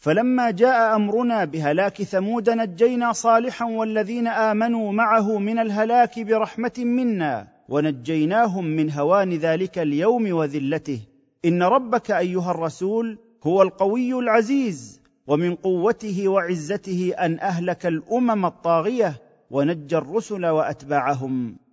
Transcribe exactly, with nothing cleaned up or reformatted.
فلما جاء امرنا بهلاك ثمود نجينا صالحا والذين امنوا معه من الهلاك برحمه منا ونجيناهم من هوان ذلك اليوم وذلته. ان ربك ايها الرسول هو القوي العزيز، ومن قوته وعزته ان اهلك الامم الطاغيه ونجى الرسل واتباعهم.